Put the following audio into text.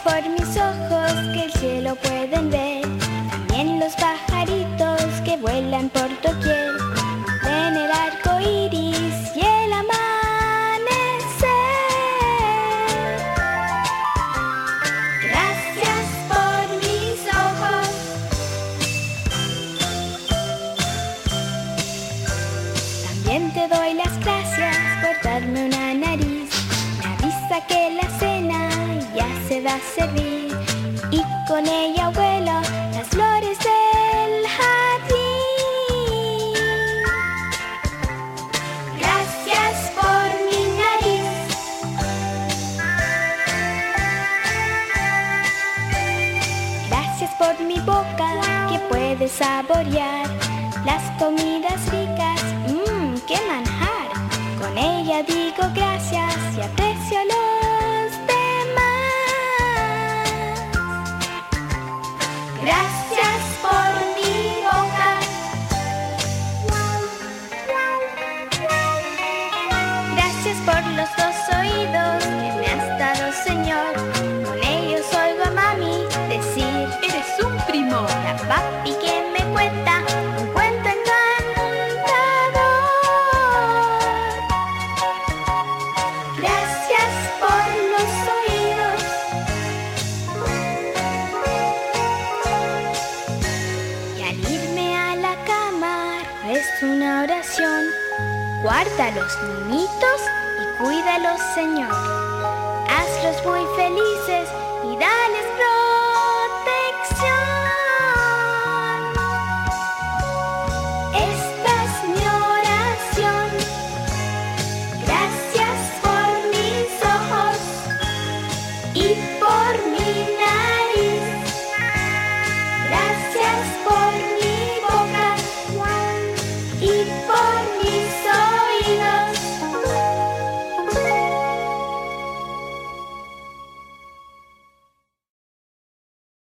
por mis ojos que el cielo pueden ver, también los pajaritos que vuelan por doquier, en el arco iris y el amanecer. Gracias por mis ojos. También te doy las gracias por darme una nariz. Me avisa que la cena ya se va a servir y con ella vuelo las flores del jardín. Gracias por mi nariz. Gracias por mi boca que puede saborear las comidas ricas. ¡Qué manjar! Con ella digo gracias y aprecio a los demás. Gracias por mi boca. Gracias por los dos oídos que me has dado, Señor. Con ellos oigo a mami decir: ¡Eres un primo! y a papi que me cuenta un cuento encantador. Gracias por los oídos. Y al irme a la cama rezo una oración. Guarda a los niñitos y cuídalos, Señor. Hazlos muy felices y dales